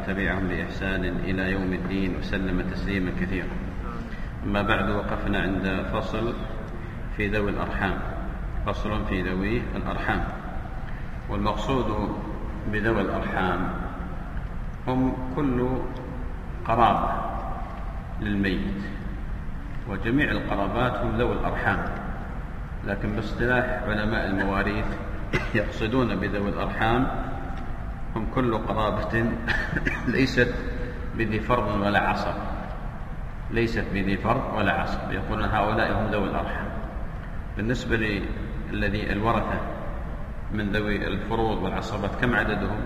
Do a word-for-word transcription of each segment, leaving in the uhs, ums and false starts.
تبعهم بإحسان إلى يوم الدين وسلم تسليما كثيرا. أما بعد، وقفنا عند فصل في ذوي الأرحام. فصل في ذوي الأرحام، والمقصود بذوي الأرحام هم كل قرابة للميت، وجميع القرابات هم ذوي الأرحام، لكن باصطلاح علماء المواريث يقصدون بذوي الأرحام هم كل قرابة ليست بذي فرض ولا عصب، ليست بذي فرض ولا عصب، يقولون هؤلاء هم ذوي الأرحام. بالنسبة للذي الورثة من ذوي الفروض والعصبات كم عددهم؟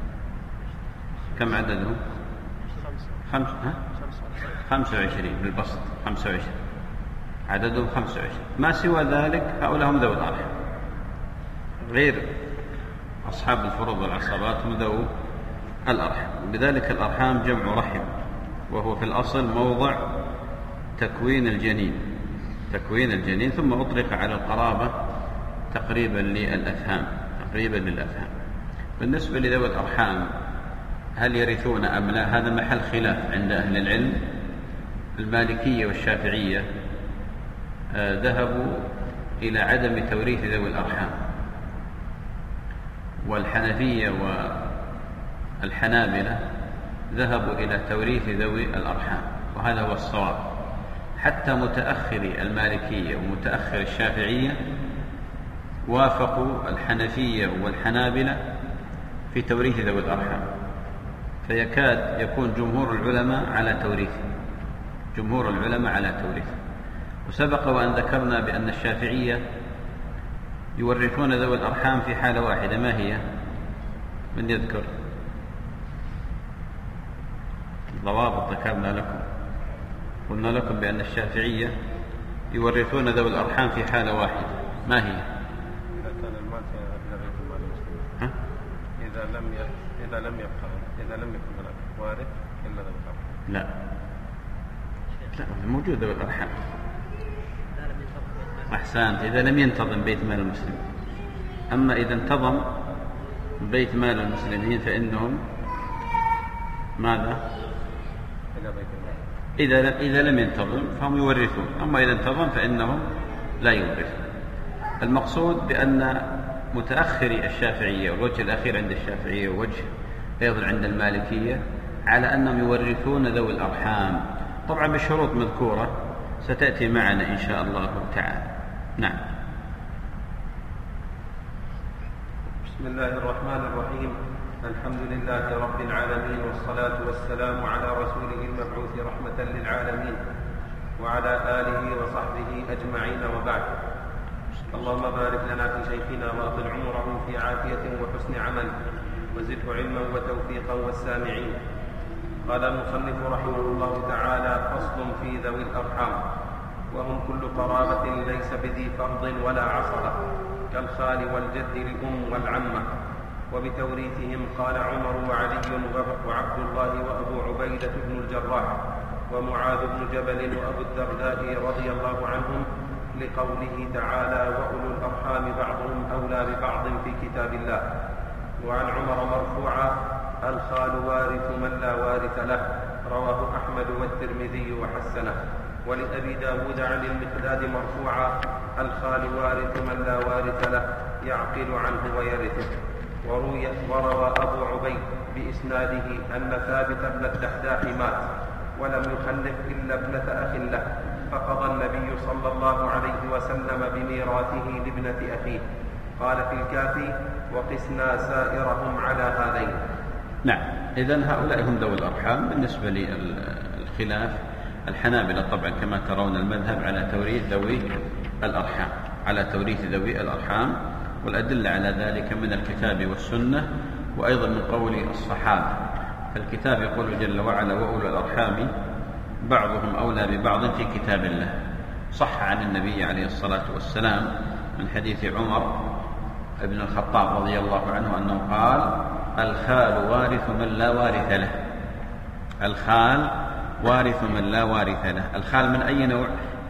كم عددهم؟ خمس ها؟ خمسة وعشرين بالبسط، خمسة وعشرين عددهم، خمسة وعشرين. ما سوى ذلك هؤلاء هم ذوي الأرحام، غير أصحاب الفروض والعصبات هم ذوي الأرحام. بذلك الأرحام جمع رحم، وهو في الأصل موضع تكوين الجنين، تكوين الجنين ثم أطلق على القرابة تقريبا للأفهام، تقريبا للأفهام. بالنسبة لذوي الأرحام هل يرثون أم لا؟ هذا محل خلاف عند أهل العلم. المالكية والشافعية آه ذهبوا إلى عدم توريث ذوي الأرحام، والحنفية والحنابلة ذهبوا إلى توريث ذوي الأرحام، وهذا هو الصواب. حتى متأخر المالكية ومتأخر الشافعية وافقوا الحنفية والحنابلة في توريث ذوي الأرحام، فيكاد يكون جمهور العلماء على توريثه، جمهور العلماء على توريثه. وسبق وأن ذكرنا بأن الشافعية يورثون ذوي الأرحام في حالة واحدة، ما هي؟ من يذكر؟ ضوابط ذكرنا لكم، قلنا لكم بأن الشافعية يورثون ذوي الأرحام في حالة واحدة، ما هي؟ إذا كان المال إلى بيت المال المسلم، إذا لم إذا لم يبقى إذا لم يكن هناك وارث إلا ذوي الأرحام. لا لا، موجود ذوي الأرحام. أحسنت، إذا لم ينتظم بيت مال المسلمين. أما إذا انتظم بيت مال المسلمين فإنهم ماذا؟ إلى بيت المال. إذا إذا لم ينتظم فهم يورثون، أما إذا انتظم فإنهم لا يورثون. المقصود بأن متأخري الشافعية، والوجه الأخير عند الشافعية ووجه أيضا عند المالكية، على أنهم يورثون ذوي الأرحام، طبعا بشروط مذكورة ستأتي معنا إن شاء الله تعالى. نعم. بسم الله الرحمن الرحيم. الحمد لله رب العالمين، والصلاة والسلام على رسوله المبعوث رحمة للعالمين وعلى آله وصحبه أجمعين، وبعد. اللهم بارك لنا في شيخنا وأطل عمره في عافية وحسن عمل، وزده علما وتوفيقا والسامعين. قال المصنف رحمه الله تعالى: فصل في ذوي الأرحام، وهم كل قرابة ليس بذي فرض ولا عصبة، كالخال والجد للأم والعمة. وبتوريثهم قال عمر وعلي وعبد الله وأبو عبيدة بن الجراح ومعاذ بن جبل وأبو الدرداء رضي الله عنهم، لقوله تعالى: وأولو الأرحام بعضهم أولى ببعض في كتاب الله. وعن عمر مرفوعا: الخال وارث من لا وارث له، رواه أحمد والترمذي وحسنه. ولأبي داود عن المقداد مرفوعا: الخال وارث من لا وارث له، يعقل عنه ويرثه. وروي وروى أبو عبيد بإسناده أن ثابت بن الدحداح مات ولم يخلف إلا ابنة أخ له، فقضى النبي صلى الله عليه وسلم بميراثه لابنة أخيه. قال في الكافي: وقسنا سائرهم على هذين. نعم. إذن هؤلاء هم ذوي الأرحام. بالنسبة للخلاف، الحنابلة طبعا كما ترون المذهب على توريث ذوي الأرحام، على توريث ذوي الأرحام، والأدلة على ذلك من الكتاب والسنة، وأيضا من قول الصحابة. فالكتاب يقول جل وعلا: وأولو الأرحام بعضهم أولى ببعض في كتاب الله. صح عن النبي عليه الصلاة والسلام من حديث عمر بن الخطاب رضي الله عنه أنه قال: الخال وارث من لا وارث له. الخال وارث من لا وارث له. الخال من أي نوع؟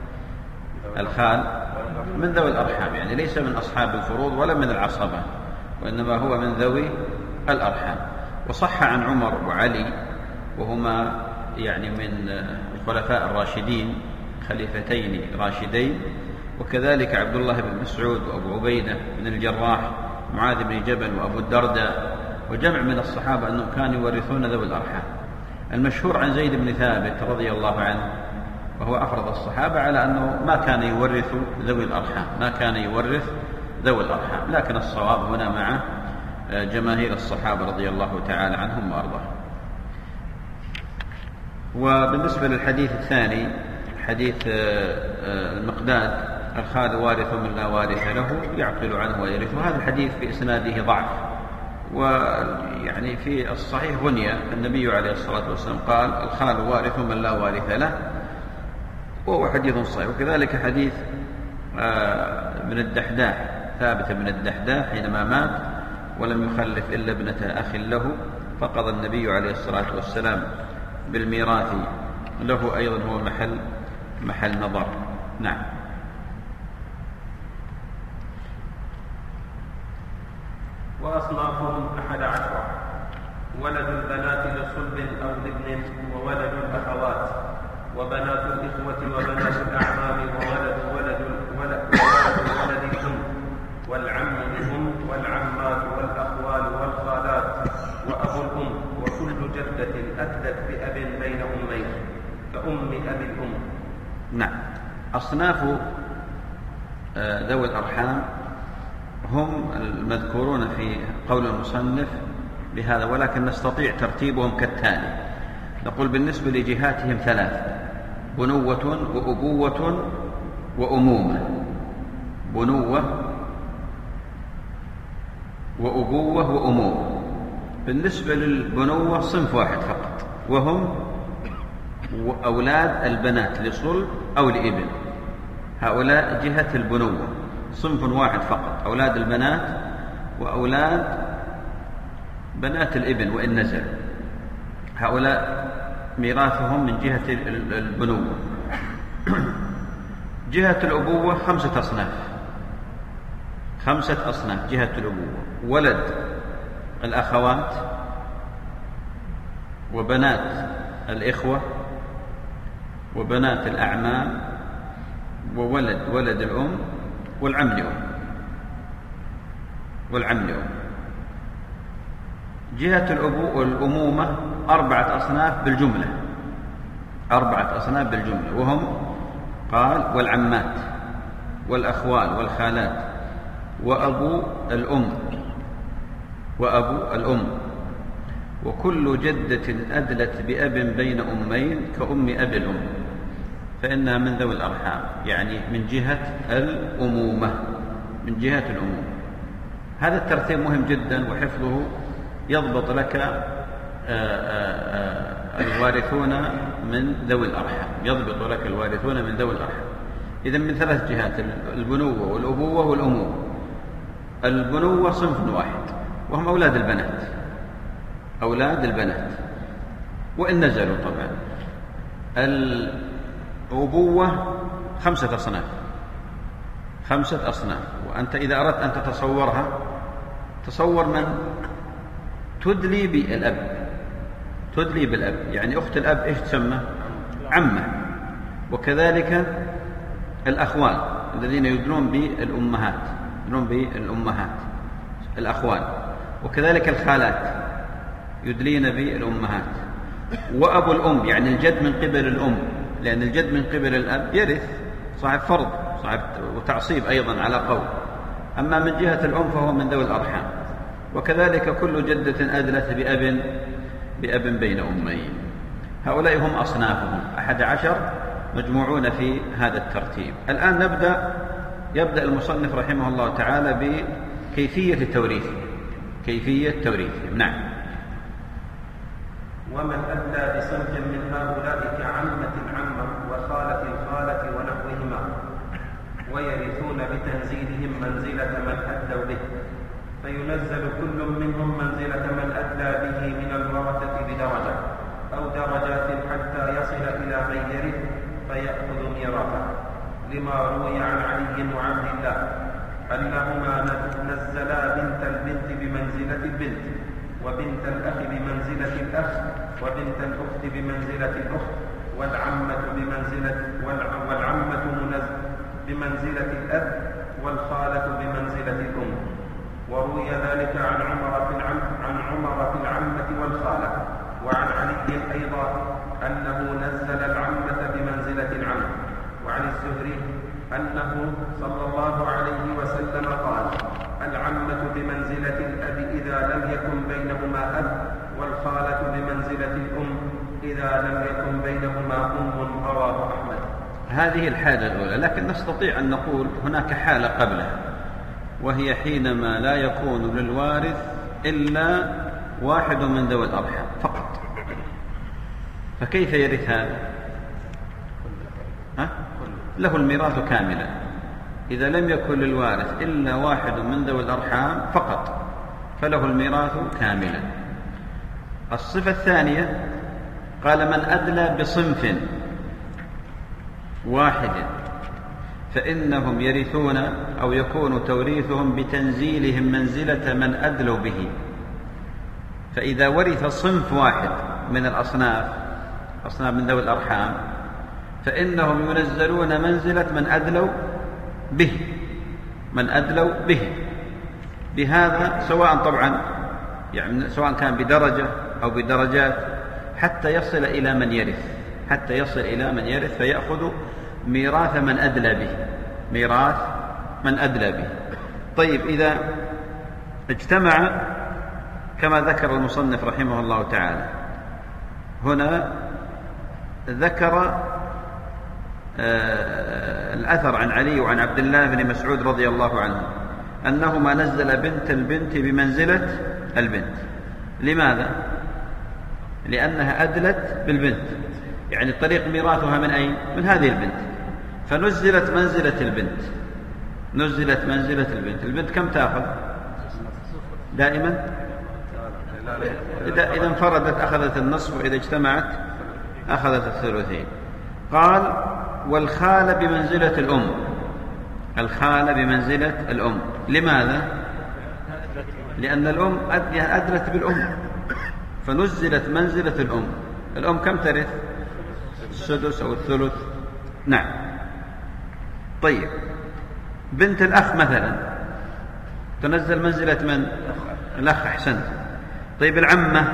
الخال من ذوي الأرحام، يعني ليس من أصحاب الفروض ولا من العصبة، وإنما هو من ذوي الأرحام. وصح عن عمر وعلي وهما يعني من الخلفاء الراشدين، خليفتين راشدين، وكذلك عبد الله بن مسعود وأبو عبيدة بن الجراح، معاذ بن جبل وأبو الدرداء، وجمع من الصحابة أنهم كانوا يورثون ذوي الأرحام. المشهور عن زيد بن ثابت رضي الله عنه، وهو أفرض الصحابة على أنه ما كان يورث ذوي الأرحام، ما كان يورث ذوي الأرحام، لكن الصواب هنا مع جماهير الصحابة رضي الله تعالى عنهم وأرضاهم. وبالنسبة للحديث الثاني، حديث المقداد الخال وارث من لا وارث له يعقل عنه ويرثه، هذا الحديث في إسناده ضعف، ويعني في الصحيح غنية النبي عليه الصلاة والسلام قال الخال وارث من لا وارث له، وهو حديث صحيح. وكذلك حديث ابن الدحداح، ثابت بن الدحداح حينما مات ولم يخلف إلا ابنة أخ له، فقضى النبي عليه الصلاة والسلام بالميراث له، أيضا هو محل محل نظر. نعم. وأصنافهم أحد عشر: ولد البنات لصلب أو لابن، وولد الأخوات، وبنات الإخوة، وبنات الأعمام، وولد ولد ولد ولد الأم، والعم لأم، والعمات، والأخوال، والخالات، وأبو الأم، وكل جدة أتت بأب بين أمين كأم أبي الأم. نعم. أصناف ذوي الأرحام هم المذكورون في قول المصنف بهذا، ولكن نستطيع ترتيبهم كالتالي. نقول بالنسبة لجهاتهم ثلاث: بنوة وأبوة وأمومة. بنوة وأبوة وأمومة. بالنسبة للبنوة صنف واحد فقط، وهم أولاد البنات لصلب أو لابن. هؤلاء جهة البنوة، صنف واحد فقط، أولاد البنات وأولاد بنات الابن وإن نزل. هؤلاء ميراثهم من جهة البنوة. جهة الأبوة خمسة أصناف، خمسة أصناف جهة الأبوة: ولد الأخوات، وبنات الإخوة، وبنات الأعمام، وولد ولد الأم، والعم لأم والعم لأم. جهة الأمومة أربعة أصناف بالجملة، أربعة أصناف بالجملة، وهم قال: والعمات، والأخوال، والخالات، وأبو الأم وأبو الأم، وكل جدة أدلت بأب بين أمين كأم أبي الأم، فإنها من ذوي الأرحام، يعني من جهة الأمومة، من جهة الأمومة. هذا الترتيب مهم جدا، وحفظه يضبط لك الوارثون من ذوي الأرحام، يضبط لك الوارثون من ذوي الأرحام. إذن من ثلاث جهات: البنوة والأبوة والأمومة. البنوة صنف واحد، وهم أولاد البنات، أولاد البنات وإن نزلوا طبعا. الأبوة خمسة أصناف، خمسة أصناف. وأنت إذا أردت أن تتصورها، تصور من تدلي بالأب، تدلي بالأب، يعني أخت الأب إيش تسمى؟ عمة. وكذلك الأخوال الذين يدلون بالأمهات، يدلون بالأمهات الأخوال. وكذلك الخالات يدلين بالأمهات. وأبو الأم يعني الجد من قبل الأم، لأن الجد من قبل الأب يرث صاحب فرض، صاحب وتعصيب أيضا على قول. أما من جهة الأم فهو من ذوي الأرحام. وكذلك كل جدة أدلت بأب بأب بين أمين. هؤلاء هم أصنافهم أحد عشر مجموعون في هذا الترتيب. الآن نبدأ يبدأ المصنف رحمه الله تعالى بكيفية التوريث، كيفية توريثهم. نعم. ومن أدلى بصنف من هؤلاء كعمة العمة وخالة الخالة ونحوهما، ويرثون بتنزيلهم منزلة من أدلوا به، فينزل كل منهم منزلة من أدلى به من الورثة بدرجة أو درجات حتى يصل إلى من يرث فيأخذ ميراثه، لما روي عن علي وعبد الله أنهما نزلا بنت البنت بمنزلة البنت، وبنت الأخ بمنزلة الأخ، وبنت الأخت بمنزلة الأخت، والعمة بمنزلة والعمة بمنزلة الأب، والخالة بمنزلة الأم. وروي ذلك عن عمر في العم عن عمر في العمة والخالة، وعن علي أيضا أنه نزل العمة بمنزلة العم. وعن الزهري أنه صلى الله عليه وسلم قال: العمة بمنزلة الأب إذا لم يكن بينهما أب، والخالة بمنزلة الأم إذا لم يكن بينهما أم. رواه أحمد. هذه الحالة الأولى، لكن نستطيع أن نقول هناك حالة قبلها، وهي حينما لا يكون للوارث إلا واحد من ذوي الأرحام فقط. فكيف يرث هذا؟ ها؟ له الميراث كاملا إذا لم يكن للوارث إلا واحد من ذوي الأرحام فقط، فله الميراث كاملا. الصفة الثانية قال: من أدلى بصنف واحد فإنهم يرثون أو يكون توريثهم بتنزيلهم منزلة من أدلوا به. فإذا ورث صنف واحد من الأصناف أصناف من ذوي الأرحام فإنهم ينزلون منزلة من أدلوا به من أدلوا به بهذا، سواء طبعا يعني سواء كان بدرجة أو بدرجات، حتى يصل إلى من يرث حتى يصل إلى من يرث فيأخذ ميراث من أدلى به ميراث من أدلى به. طيب، إذا اجتمع كما ذكر المصنف رحمه الله تعالى هنا، ذكر آه الأثر عن علي وعن عبد الله بن مسعود رضي الله عنه أنهما نزل بنت البنت بمنزلة البنت. لماذا؟ لأنها أدلت بالبنت، يعني طريق ميراثها من أين؟ من هذه البنت، فنزلت منزلة البنت نزلت منزلة البنت. البنت كم تأخذ دائما؟ إذا انفردت أخذت النصف، وإذا اجتمعت أخذت الثلثين. قال: والخالة بمنزلة الأم الخالة بمنزلة الأم. لماذا؟ لأن الأم أدلت بالأم، فنزلت منزلة الأم. الأم كم ترث؟ السدس أو الثلث. نعم. طيب، بنت الأخ مثلا تنزل منزلة من؟ الأخ. أحسنت. طيب، العمة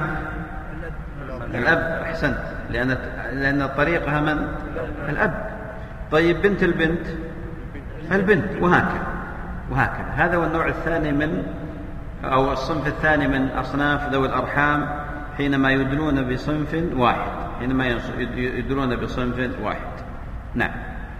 الأب. أحسنت، لأن لأن طريقها من؟ الأب. طيب، بنت البنت البنت، وهكذا وهكذا. هذا هو النوع الثاني من أو الصنف الثاني من أصناف ذوي الأرحام حينما يدلون بصنف واحد حينما يدلون بصنف واحد. نعم.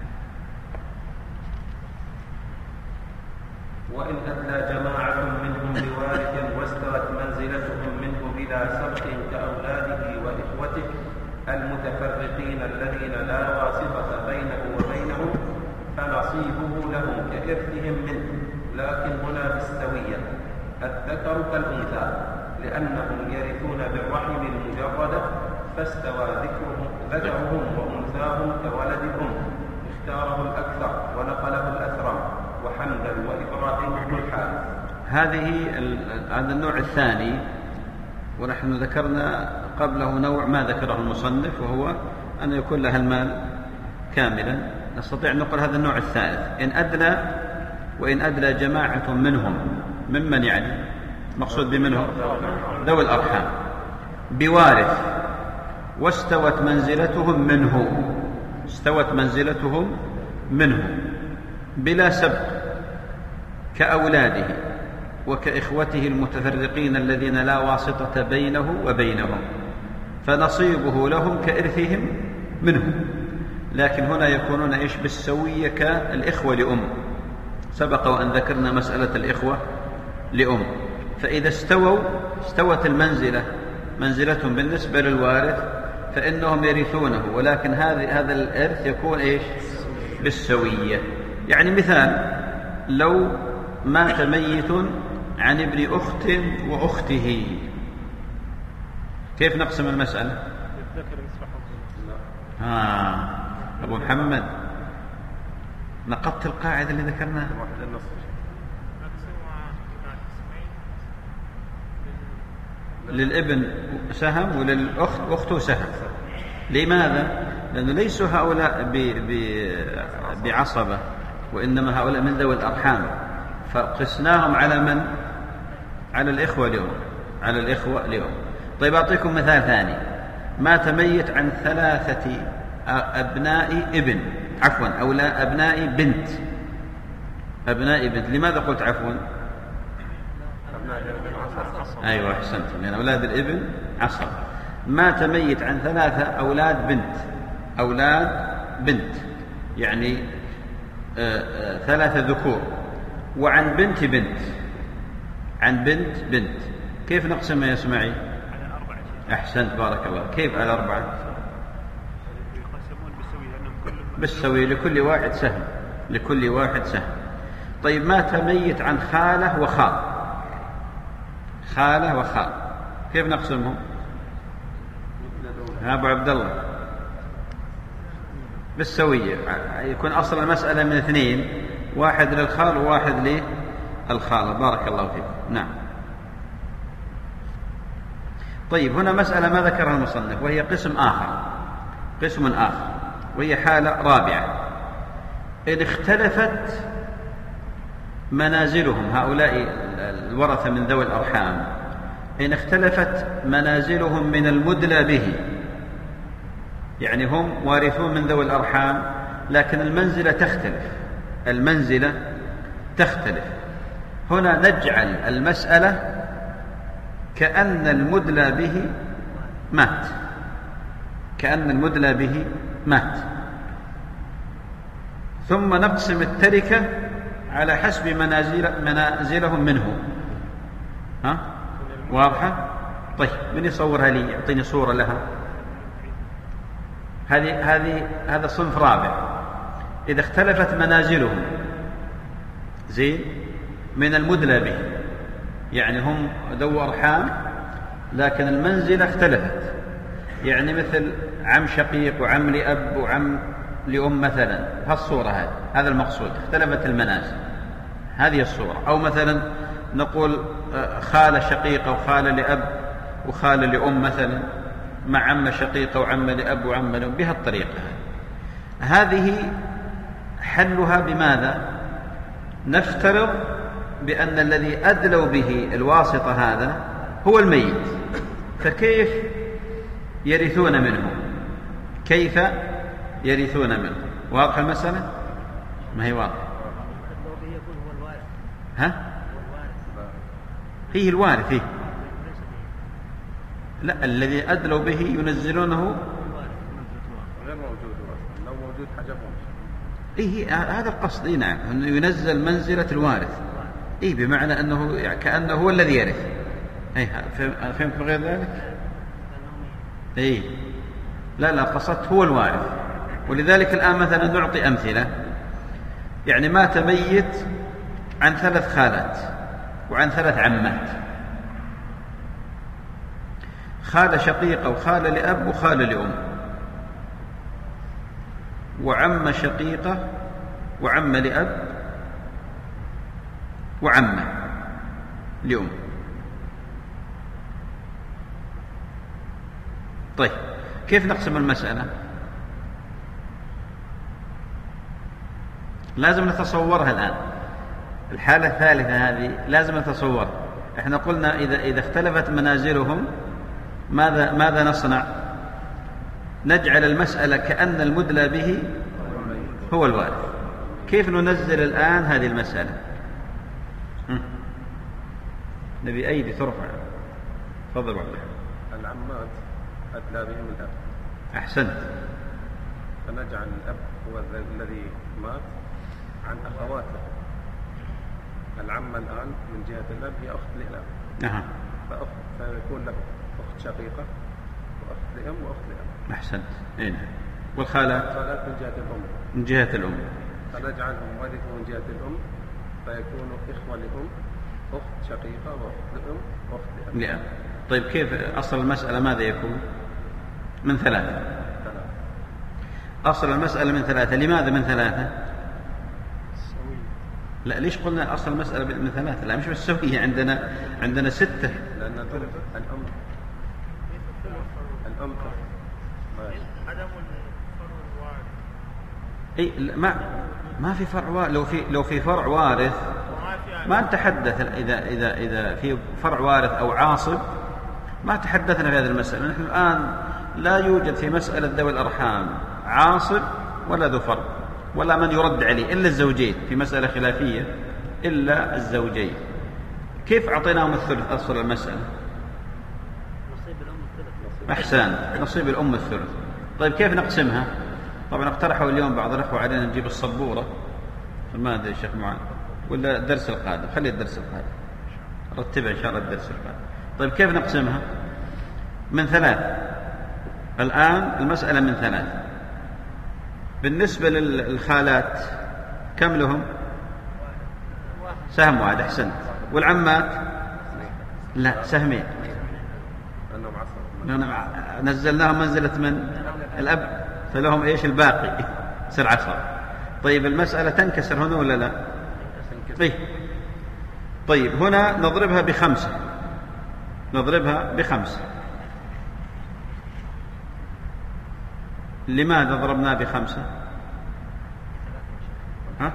وإن أدلى جماعة منهم بوارث واستوت منزلتهم منه بلا سبق كأولاده وإخوته المتفرقين الذين لا واسطة بينه وبينهم، فنصيبه لهم كإرثهم منه، لكن هنا بالسوية، الذكر كالأنثى، لأنهم يرثون بالرحم المجردة، فاستوى ذكرهم ذكرهم وأنثاهم كولد الأم. اختاره الأكثر ونقله الأثرم وحمدا وإبراهيم بن الحارث. هذه هذا النوع الثاني، ونحن ذكرنا قبله نوع ما ذكره المصنف، وهو أن يكون لها المال كاملا. نستطيع أن نقول هذا النوع الثالث: إن أدلى وإن أدلى جماعة منهم، ممن يعني مقصود بمنهم؟ ذوي الأرحام، بوارث واستوت منزلتهم منه استوت منزلتهم منه بلا سبق كأولاده وكإخوته المتفرقين الذين لا واسطة بينه وبينهم، فنصيبه لهم كإرثهم منه. لكن هنا يكونون إيش؟ بالسوية كالإخوة لأم. سبق وأن ذكرنا مسألة الإخوة لأم، فإذا استووا استوت المنزلة منزلتهم بالنسبة للوارث فإنهم يرثونه، ولكن هذا هذا الإرث يكون إيش؟ بالسوية. يعني مثال: لو مات ميت عن ابن أخت وأخته، كيف نقسم المسألة؟ آه أبو محمد، نقضت القاعدة اللي ذكرناها. للابن سهم وللأخت أخته سهم. لماذا؟ لأنه ليسوا هؤلاء بعصبة، وإنما هؤلاء من ذوي الأرحام، فقسناهم على من؟ على الإخوة اليوم، على الإخوة اليوم. طيب أعطيكم مثال ثاني. مات ميت عن ثلاثة أبناء ابن، عفوا أولاد أبناء بنت، أبناء بنت. لماذا قلت عفوا؟ أيوة أحسنت، لأن أولاد الابن عصب. مات ميت عن ثلاثة أولاد بنت، أولاد بنت يعني آآ آآ ثلاثة ذكور، وعن بنت بنت، عن بنت بنت. كيف نقسمها يا اسماعيل؟ على أربعة. أحسنت بارك الله. كيف على أربعة؟ يقسمون بالسوي لأنهم كلهم بالسوي، لكل واحد سهم، لكل واحد سهم. طيب مات ميت عن خالة وخال، خالة وخال، كيف نقسمهم؟ ها أبو عبد الله؟ بالسوية، يكون أصل المسألة من اثنين، واحد للخال وواحد للخالة. بارك الله فيك. نعم. طيب هنا مسألة ما ذكرها المصنف، وهي قسم آخر، قسم آخر، وهي حالة رابعة. إن اختلفت منازلهم، هؤلاء الورثة من ذوي الأرحام، إن اختلفت منازلهم من المدلى به، يعني هم وارثون من ذوي الأرحام لكن المنزلة تختلف، المنزلة تختلف. هنا نجعل المسألة كأن المدلى به مات، كأن المدلى به مات، ثم نقسم التركة على حسب منازل منازلهم منه. ها واضحة؟ طيب من يصورها لي؟ يعطيني صورة لها. هذه هذه هذا صنف رابع. إذا اختلفت منازلهم زين من المدلى به، يعني هم ذو أرحام لكن المنزلة اختلفت، يعني مثل عم شقيق وعم لأب وعم لأم مثلا، هالصورة هذه، هذا المقصود، اختلفت المنازل، هذه الصورة. أو مثلا نقول خالة شقيقة وخالة لأب وخالة لأم مثلا، مع عم شقيقة وعم لأب وعم لأم، بهالطريقة. هذه حلها بماذا؟ نفترض بأن الذي أدلوا به الواسطة هذا هو الميت، فكيف يرثون منه؟ كيف يرثون منه؟ واضح المسألة؟ ما هي واضحة؟ ها؟ فيه الوارث فيه. لا، الذي أدلوا به ينزلونه غير موجود، لو موجود حجبهم. إيه هذا القصد. إيه نعم، أنه ينزل منزلة الوارث. إيه بمعنى أنه يعني كأنه هو الذي يرث. إيه فهمت غير ذلك؟ إيه لا لا، قصدت هو الوارث. ولذلك الآن مثلا نعطي أمثلة. يعني مات ميت عن ثلاث خالات وعن ثلاث عمات، خالة شقيقة وخالة لأب وخالة لأم، وعم شقيقة وعم لأب وعمة لأم. طيب كيف نقسم المسألة؟ لازم نتصورها الآن. الحالة الثالثة هذه لازم نتصورها. احنا قلنا إذا إذا اختلفت منازلهم ماذا ماذا نصنع؟ نجعل المسألة كأن المدلى به هو الوارث. كيف ننزل الآن هذه المسألة؟ نبي أيدي ترفع. تفضل بعد. العمات أدلى بهم الأب. أحسنت. فنجعل الأب هو الذي مات عن أخواته. العمة الآن من جهة الأب هي أخت للأب. نعم. فأخت فيكون له أخت شقيقة وأخت لأم وأخت لأب. أحسنت. إيه. والخالات؟ الخالات من جهة الأم. من جهة الأم. فنجعلهم ورثوا من جهة الأم، فيكونوا إخوة لأم، أخت شقيقة وأخت لأم وأخت لأب. لأب. طيب كيف أصل المسألة ماذا يكون؟ من ثلاثة. ثلاثة. أصل المسألة من ثلاثة. لماذا من ثلاثة؟ السوي. لا، ليش قلنا أصل المسألة من ثلاثة؟ لا مش بالسوية، عندنا عندنا ستة. لا لأن الأم الأم الأم عدم الفرع الوارث. اي ما ما في فرع وارث. لو في لو في فرع وارث ما نتحدث. اذا اذا اذا في فرع وارث او عاصب ما تحدثنا في هذه المسألة. نحن الآن لا يوجد في مسألة ذوي الأرحام عاصب ولا ذو فرع ولا من يرد عليه إلا الزوجين، في مسألة خلافية إلا الزوجين. كيف أعطيناهم الثلث أصل المسألة؟ نصيب الأم الثلث. أحسن، نصيب الأم الثلث. طيب كيف نقسمها؟ طبعا اقترحوا اليوم بعض الأخوة علينا نجيب الصبورة، ما أدري الشيخ معاذ ولا الدرس القادم. خلي الدرس القادم رتبها إن شاء الله الدرس القادم. طيب كيف نقسمها؟ من ثلاث. الآن المسألة من ثلاث. بالنسبة للخالات كم لهم؟ سهم واحد. أحسنت. والعمات لا، سهمين. نزلناهم منزلة من الأب، فلهم إيش الباقي؟ سر عشر. طيب المسألة تنكسر هنا ولا لا؟ طيب. طيب هنا نضربها بخمسة، نضربها بخمسة. لماذا ضربناه بخمسة؟ ها؟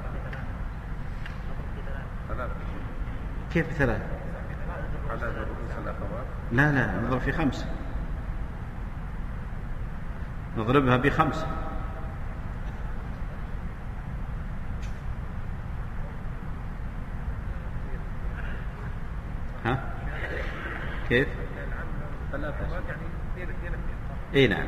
كيف ثلاثة؟ لا لا، نضرب في خمسة، نضربها بخمسة. ها؟ كيف؟ اي نعم.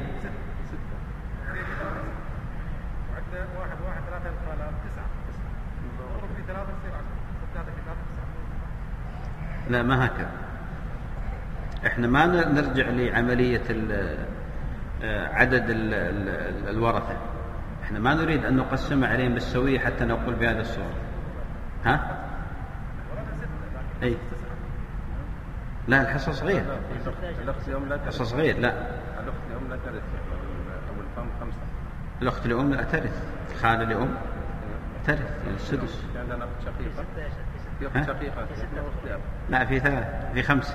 واحد واحد ثلاثة الخالات تسعة. نضرب في ثلاثة يصير عشرة. ثلاثة في ثلاثة تسعة. لا ما هكذا. احنا ما نرجع لعملية عدد الورثة. احنا ما نريد أن نقسم عليهم بالسوية حتى نقول بهذه الصورة. ها؟ أي. لا الحصة صغير. الحصة صغير. لا. الأخت لأم لا ترث. أو الفم خمسة. الأخت لأم لا ترث. الخالة لأم ترث السدس. عندنا أخت شقيقة. في أخت شقيقة. لا في ثلاث، في خمسة.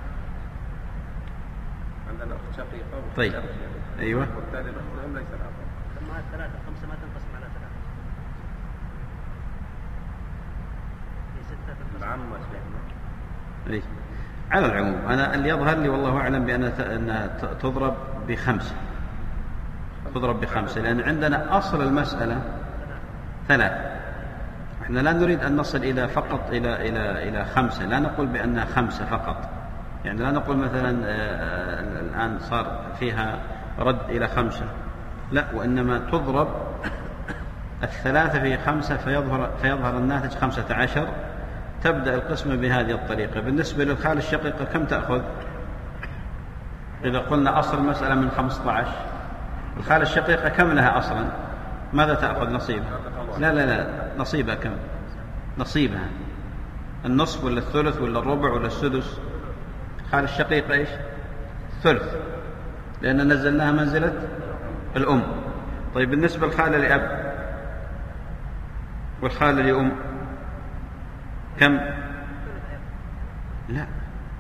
عندنا أخت شقيقة. طيب. أيوة. والتالي الأخت لأم ليس لها. لما الثلاثة خمسة ما تنقسم على ثلاثة. في ستة. العامة. أي. على العموم أنا اللي يظهر لي والله أعلم بأنها تضرب بخمسة، تضرب بخمسة، لأن عندنا أصل المسألة ثلاث. إحنا لا نريد أن نصل إلى فقط إلى إلى إلى خمسة. لا نقول بأنها خمسة فقط، يعني لا نقول مثلا الآن صار فيها رد إلى خمسة، لا، وإنما تضرب الثلاثة في خمسة فيظهر فيظهر الناتج خمسة عشر. تبدأ القسمة بهذه الطريقة. بالنسبة للخالة الشقيقة كم تأخذ؟ إذا قلنا أصل المسألة من خمسة عشر، الخالة الشقيقة كم لها أصلا؟ ماذا تأخذ نصيبها؟ لا لا لا، نصيبها كم؟ نصيبها النصف ولا الثلث ولا الربع ولا السدس؟ الخالة الشقيقة إيش؟ ثلث، لأن نزلناها منزلة الأم. طيب بالنسبة للخالة لأب والخالة لأم كم؟ لا.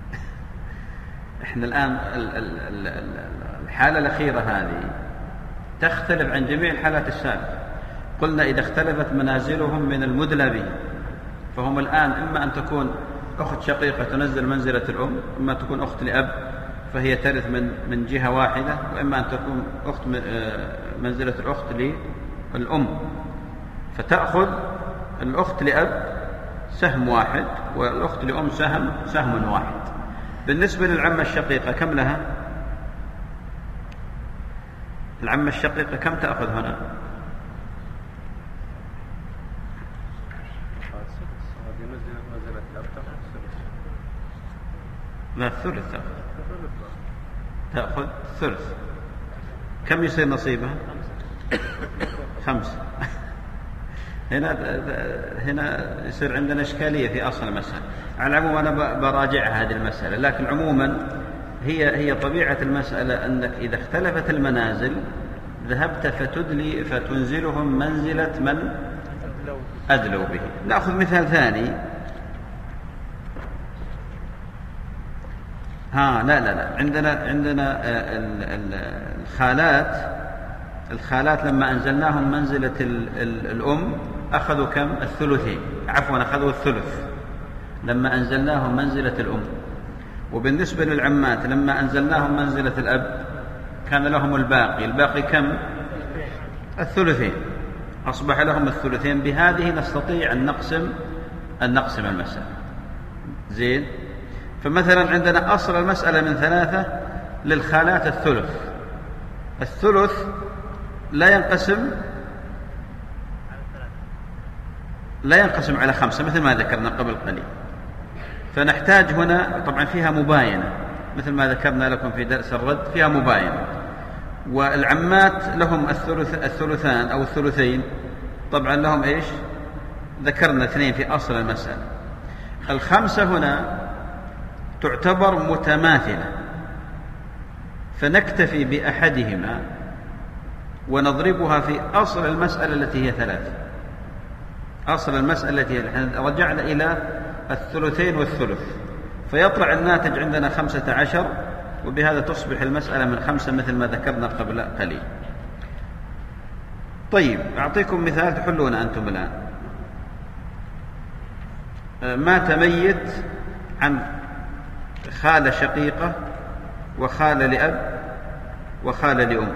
احنا الآن الحالة الأخيرة هذه تختلف عن جميع الحالات السابقة. قلنا إذا اختلفت منازلهم من المدلى به، فهم الآن إما أن تكون أخت شقيقة تنزل منزلة الأم، إما تكون أخت لأب فهي ترث من من جهة واحدة، وإما أن تكون أخت منزلة الأخت للأم، فتأخذ الأخت لأب سهم واحد والأخت لأم سهم سهم واحد. بالنسبة للعمة الشقيقة كم لها؟ العمة الشقيقة كم تأخذ هنا؟ لا الثلث تأخذ. تأخذ الثلث. كم يصير نصيبها؟ خمسة. هنا هنا يصير عندنا إشكالية في أصل المسألة. على العموم أنا براجع هذه المسألة، لكن عموما هي هي طبيعة المسألة أنك إذا اختلفت المنازل ذهبت فتدلي فتنزلهم منزلة من أدلوا به. نأخذ مثال ثاني. ها لا لا لا عندنا عندنا الخالات الخالات لما أنزلناهم منزلة الأم أخذوا كم؟ الثلثين، عفوا أخذوا الثلث لما أنزلناهم منزلة الأم. وبالنسبة للعمات لما أنزلناهم منزلة الأب كان لهم الباقي، الباقي كم؟ الثلثين، أصبح لهم الثلثين. بهذه نستطيع أن نقسم أن نقسم المسألة. زين. فمثلا عندنا أصل المسألة من ثلاثة، للخالات الثلث. الثلث لا ينقسم لا ينقسم على خمسة مثل ما ذكرنا قبل قليل، فنحتاج هنا طبعا فيها مباينة مثل ما ذكرنا لكم في درس الرد، فيها مباينة. والعمات لهم الثلث الثلثان أو الثلثين، طبعا لهم إيش؟ ذكرنا اثنين في أصل المسألة. الخمسة هنا تعتبر متماثلة، فنكتفي بأحدهما ونضربها في أصل المسألة التي هي ثلاثة. أصل المسألة التي هي رجعنا إلى الثلثين والثلث، فيطلع الناتج عندنا خمسة عشر، وبهذا تصبح المسألة من خمسة مثل ما ذكرنا قبل قليل. طيب أعطيكم مثال تحلون أنتم الآن. مات ميت عن خالة شقيقة وخالة لأب وخالة لأم.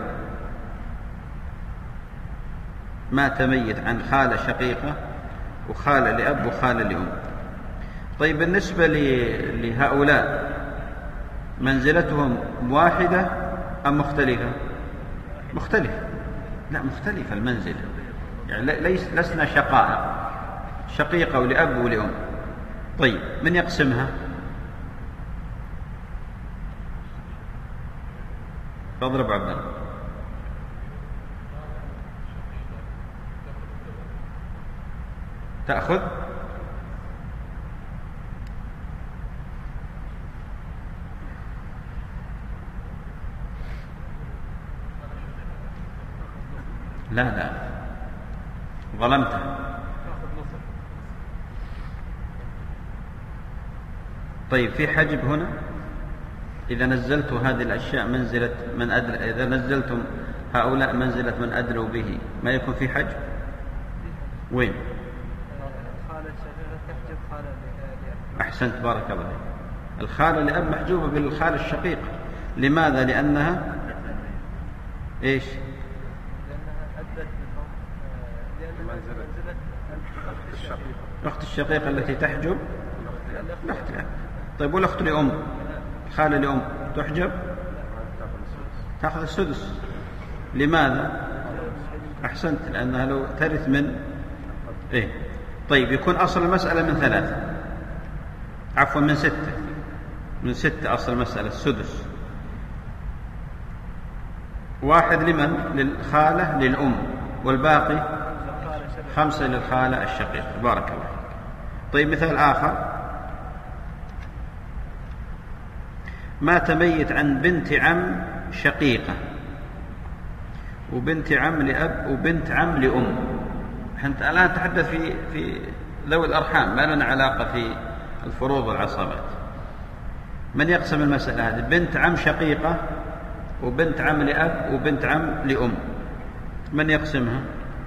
مات ميت عن خالة شقيقة وخالة لأب وخالة لأم. طيب بالنسبة لهؤلاء منزلتهم واحدة أم مختلفة؟ مختلفة. لا مختلفة المنزلة، يعني ليس لسنا شقائق، شقيقة ولأب ولأم. طيب من يقسمها؟ فاضرب عبد الله. تأخذ لا لا ظلمتها. طيب في حجب هنا؟ إذا نزلت هذه الأشياء منزلة من أدل، إذا نزلتم هؤلاء منزلة من أدلوا به ما يكون في حجب؟ وين؟ أحسنت بارك الله. الخالة لأب محجوبة بالخالة الشقيقة. لماذا؟ لأنها إيش؟ الأخت الشقيقة التي تحجب الأخت الأب. طيب والأخت لأم، الخالة لأم تحجب؟ تأخذ السدس. لماذا؟ أحسنت، لأنها لو ترث من إيه. طيب يكون أصل المسألة من ثلاثة، عفوا من ستة، من ستة أصل المسألة السدس. واحد لمن؟ للخالة للأم، والباقي خمسة للخالة الشقيقة. بارك الله. طيب مثال آخر. مات ميت عن بنت عم شقيقة وبنت عم لأب وبنت عم لأم. احنا الآن نتحدث في في ذوي الأرحام، ما لنا علاقة في الفروض والعصبات. من يقسم المسألة هذه؟ بنت عم شقيقة وبنت عم لأب وبنت عم لأم. من يقسمها؟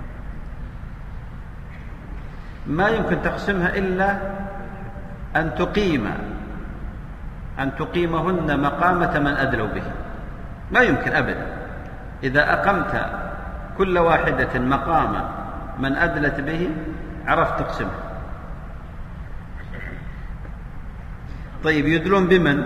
ما يمكن تقسمها إلا أن تقيم أن تقيمهن مقامة من أدلوا به. ما يمكن أبدا. إذا أقمت كل واحدة مقام من أدلت به عرفت تقسمها. طيب يدلون بمن؟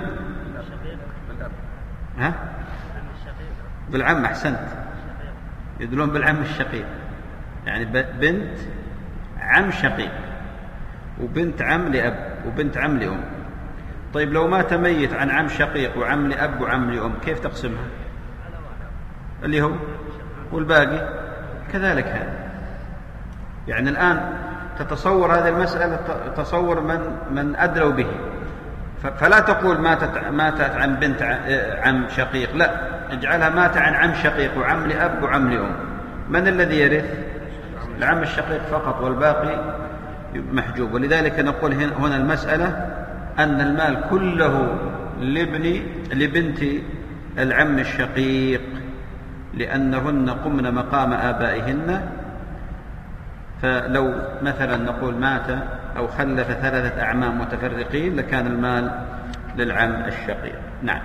ها؟ بالعم. أحسنت، يدلون بالعم الشقيق، يعني بنت عم شقيق وبنت عم لأب وبنت عم لأم. طيب لو مات ميت عن عم شقيق وعم لأب وعم لأم كيف تقسمها؟ اللي هو والباقي كذلك. هذا يعني الآن تتصور هذه المسألة تصور من من أدلوا به، فلا تقول ماتت ماتت عن بنت عم شقيق، لا، اجعلها مات عن عم شقيق وعم لأب وعم لأم. من الذي يرث؟ العم الشقيق فقط، والباقي محجوب. ولذلك نقول هنا المسألة أن المال كله لابن لبنت العم الشقيق لأنهن قمن مقام آبائهن. فلو مثلا نقول مات أو خلف ثلاثة أعمام متفرقين لكان المال للعم الشقيق. نعم.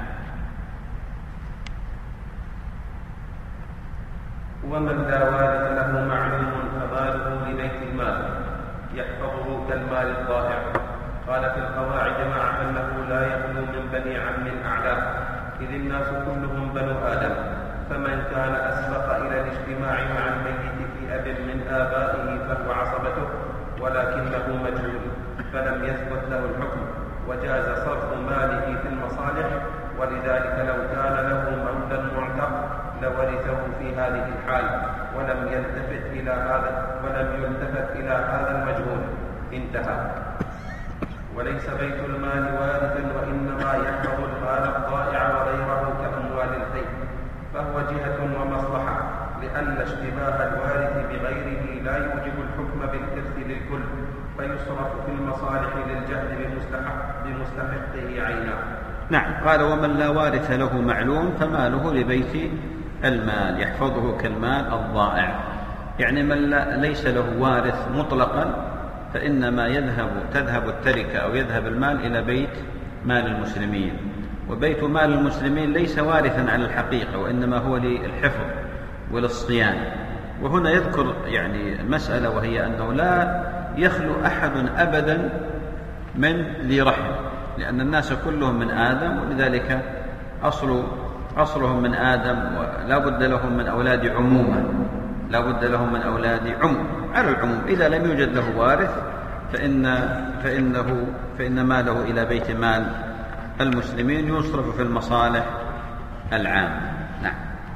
ومن لا والد له معلوم فماله لبيت المال يحفظه كالمال الضائع. قال في القواعد مع أنه لا يخلو من بني عم أعلاه إذ الناس كلهم بنو آدم، فمن كان أسبق إلى الاجتماع مع الميت في أب من آبائه فهو عصبته ولكنه مجهول فلم يثبت له الحكم، وجاز صرف ماله في المصالح. ولذلك لو كان له مولى معتق لورثه في هذه الحال ولم يلتفت إلى هذا ولم يلتفت إلى هذا المجهول. انتهى. وليس بيت المال وارثا، وإنما يحفظ المال الضائع وغيره كأموال الحي، فهو جهة ومصلحة، لأن اشتباه الوارث بغيره لا يوجب الحكم بالإرث للكل، فيصرف في المصالح للجهل بمستحق بمستحقه عينا. نعم. قال ومن لا وارث له معلوم فماله لبيت المال يحفظه كالمال الضائع، يعني من لا ليس له وارث مطلقا فإنما يذهب تذهب التركة أو يذهب المال إلى بيت مال المسلمين. وبيت مال المسلمين ليس وارثا على الحقيقة، وإنما هو للحفظ وللصيانة. وهنا يذكر يعني مسألة، وهي أنه لا يخلو أحد أبدا من ذي رحم، لأن الناس كلهم من آدم، ولذلك أصل أصلهم من آدم، ولا بد لهم من أولاد عموما، لا بد لهم من أولاد عم على العموم. إذا لم يوجد له وارث فإن فإنه فإن ماله إلى بيت مال المسلمين يصرف في المصالح العامة. نعم.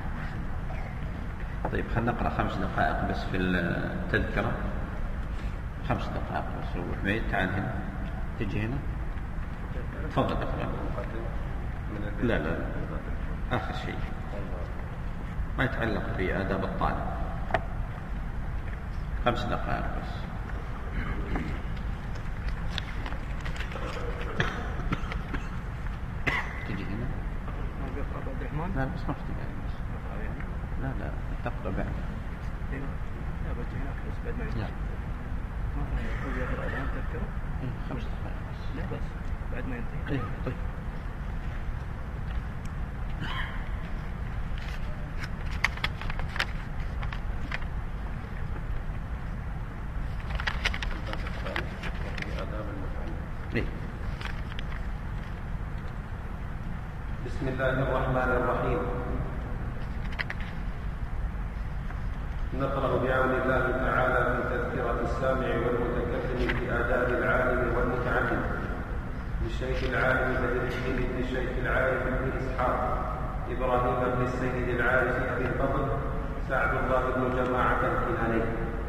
طيب خلينا نقرأ خمس دقائق بس في التذكرة، خمس دقائق بس. أبو حميد تعال هنا، تجي هنا، تفضل اقرأ. لا لا آخر شيء ما يتعلق بآداب الطالب، خمس دقائق بس. تجي هنا. لا بس ما في بس. لا لا تقرأ بعد. لا بجي هناك بس بعد ما يجي. ما في يقرأ الآن تذكره. خمس دقائق بس. لا بس بعد ما ينتهي. طيب. بسم الله الرحمن الرحيم. نقرأ بعون الله تعالى في تذكرة السامع والمتكلم في آداب العالم والمتعلم للشيخ العالم بدر الدين بن الشيخ العارف بن إسحاق إبراهيم بن السيد العارف أبي الفضل سعد الله بن جماعة الكناني.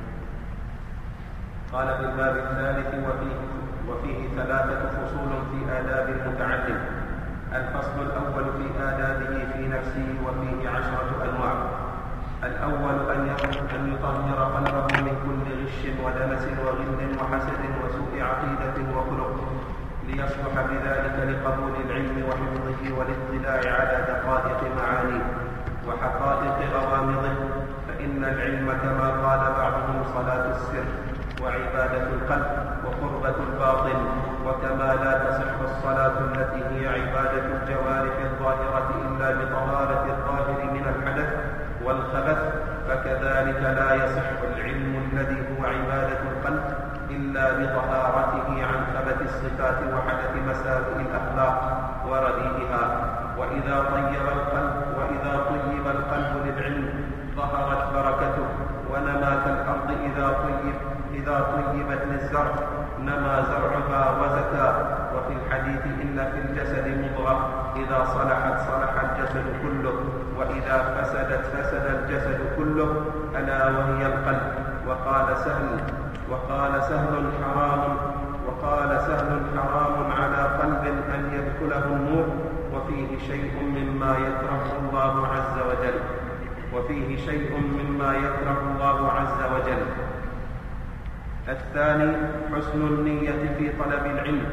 قال في الباب الثالث وفيه, وفيه ثلاثة فصول في آداب المتعلم. الفصل الأول في آدابه في نفسه، وفيه عشرة أنواع. الأول أن يطهر قلبه من كل غش ودنس وغل وحسد وسوء عقيدة وخلق، ليصلح بذلك لقبول العلم وحفظه والاطلاع على دقائق معانيه وحقائق غوامضه. فإن العلم كما قال بعضهم صلاة السر وعبادة القلب وقربة الباطن، وكما لا تصح الصلاة التي هي عبادة الجوارح الظاهرة إلا بطهارة الظاهر من الحدث والخبث، فكذلك لا يصح العلم الذي هو عبادة القلب إلا بطهارته عن خبث الصفات وحدث مساوئ الأخلاق ورديئها. وإذا طيب القلب وإذا طيب القلب للعلم ظهرت بركته ونما كالأرض إذا طيب إذا طيبت للزرع نما زرعها وزكى. وفي الحديث إن في الجسد مضغة إذا صلحت صلح الجسد كله وإذا فسدت فسد الجسد كله ألا وهي القلب. وقال سهل وقال سهل حرام وقال سهل حرام على قلب أن يدخله النور، وفيه شيء مما يكره الله عز وجل وفيه شيء مما يكره الله عز وجل. الثاني حسن النية في طلب العلم،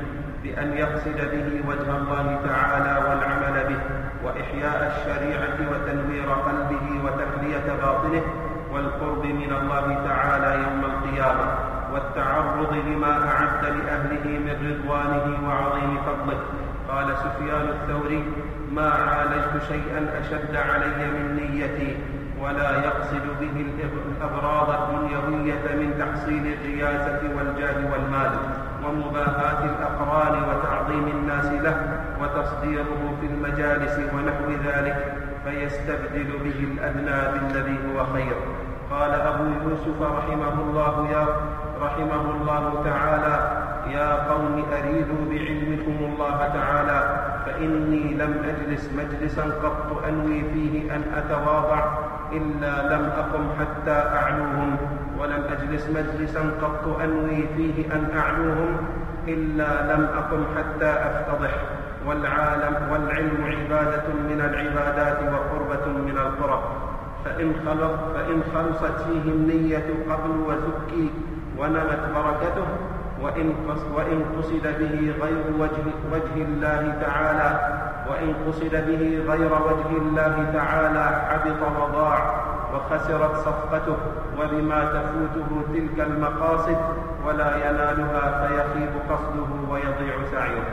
بأن يقصد به وجه الله تعالى والعمل به وإحياء الشريعة وتنوير قلبه وتحلية باطنه والقرب من الله تعالى يوم القيامة والتعرض لما أعد لأهله من رضوانه وعظيم فضله. قال سفيان الثوري: ما عالجت شيئا أشد علي من نيتي، ولا يقصد به الأغراض الدنيوية من تحصيل الرياسة والجاه والمال ومباهاة الأقران وتعظيم الناس له وتصديره في المجالس ونحو ذلك، فيستبدل به الأدنى بالذي هو خير. قال أبو يوسف رحمه الله يا رحمه الله تعالى: يا قوم أريدوا بعلمكم الله تعالى، فإني لم أجلس مجلسا قط أنوي فيه أن أتواضع إلا لم أقم حتى أعلوهم، ولم أجلس مجلسا قط أنوي فيه أن أعلوهم إلا لم أقم حتى أفتضح. والعالم والعلم عبادة من العبادات وقربة من القرب، فإن, خلص فإن خلصت فيه النية قبل وزكي ونمت بركته، وإن, وإن قصد به غير وجه, وجه الله تعالى وإن قصد به غير وجه الله تعالى حبط وضاع وخسرت صفقته، وبما تفوته تلك المقاصد ولا ينالها فيخيب قصده ويضيع سعيه.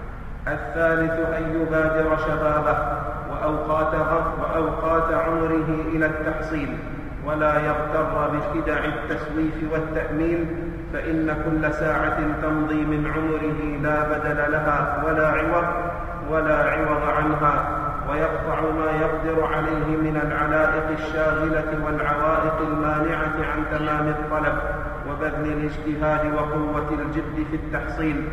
الثالث أن يبادر شبابه وأوقات, وأوقات عمره إلى التحصيل، ولا يغتر بخدع التسويف والتأميل، فإن كل ساعة تمضي من عمره لا بدل لها ولا عوض ولا عوض عنها، ويقطع ما يقدر عليه من العلائق الشاغلة والعوائق المانعة عن تمام الطلب وبذل الاجتهاد وقوة الجد في التحصيل،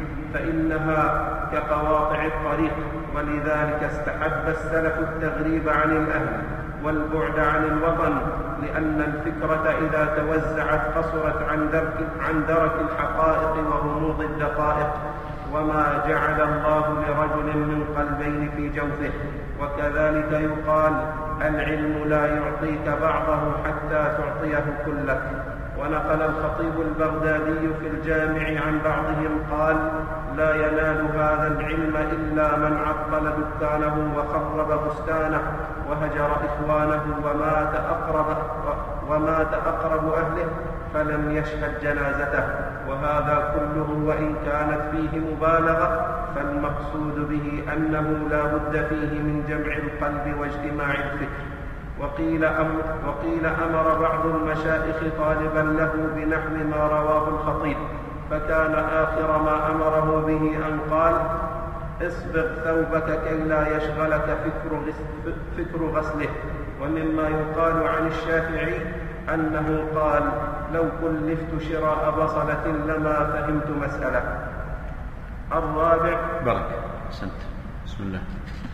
فإنها كقواطع الطريق. ولذلك استحب السلف التغريب عن الأهل والبعد عن الوطن، لأن الفكرة إذا توزعت قصرت عن درك, عن درك الحقائق وغموض الدقائق، وما جعل الله لرجل من قلبين في جوفه. وكذلك يقال: العلم لا يعطيك بعضه حتى تعطيه كلك. ونقل الخطيب البغدادي في الجامع عن بعضهم قال: لا ينال هذا العلم إلا من عطل دكانه وخرب بستانه وهجر إخوانه ومات أقرب, ومات أقرب أهله فلم يشهد جنازته. وهذا كله وإن كانت فيه مبالغة فالمقصود به أنه لا بد فيه من جمع القلب واجتماع الفكر. وقيل أمر, وقيل أمر بعض المشائخ طالبا له بنحو ما رواه الخطيب، فكان آخر ما أمره به أن قال: اصبغ ثوبك كي لا يشغلك فكر, فكر غسله. ومما يقال عن الشافعي أنه قال: لو كلفت شراء بصلة لما فهمت مسألة. الرابع بركة. أحسنت. بسم الله.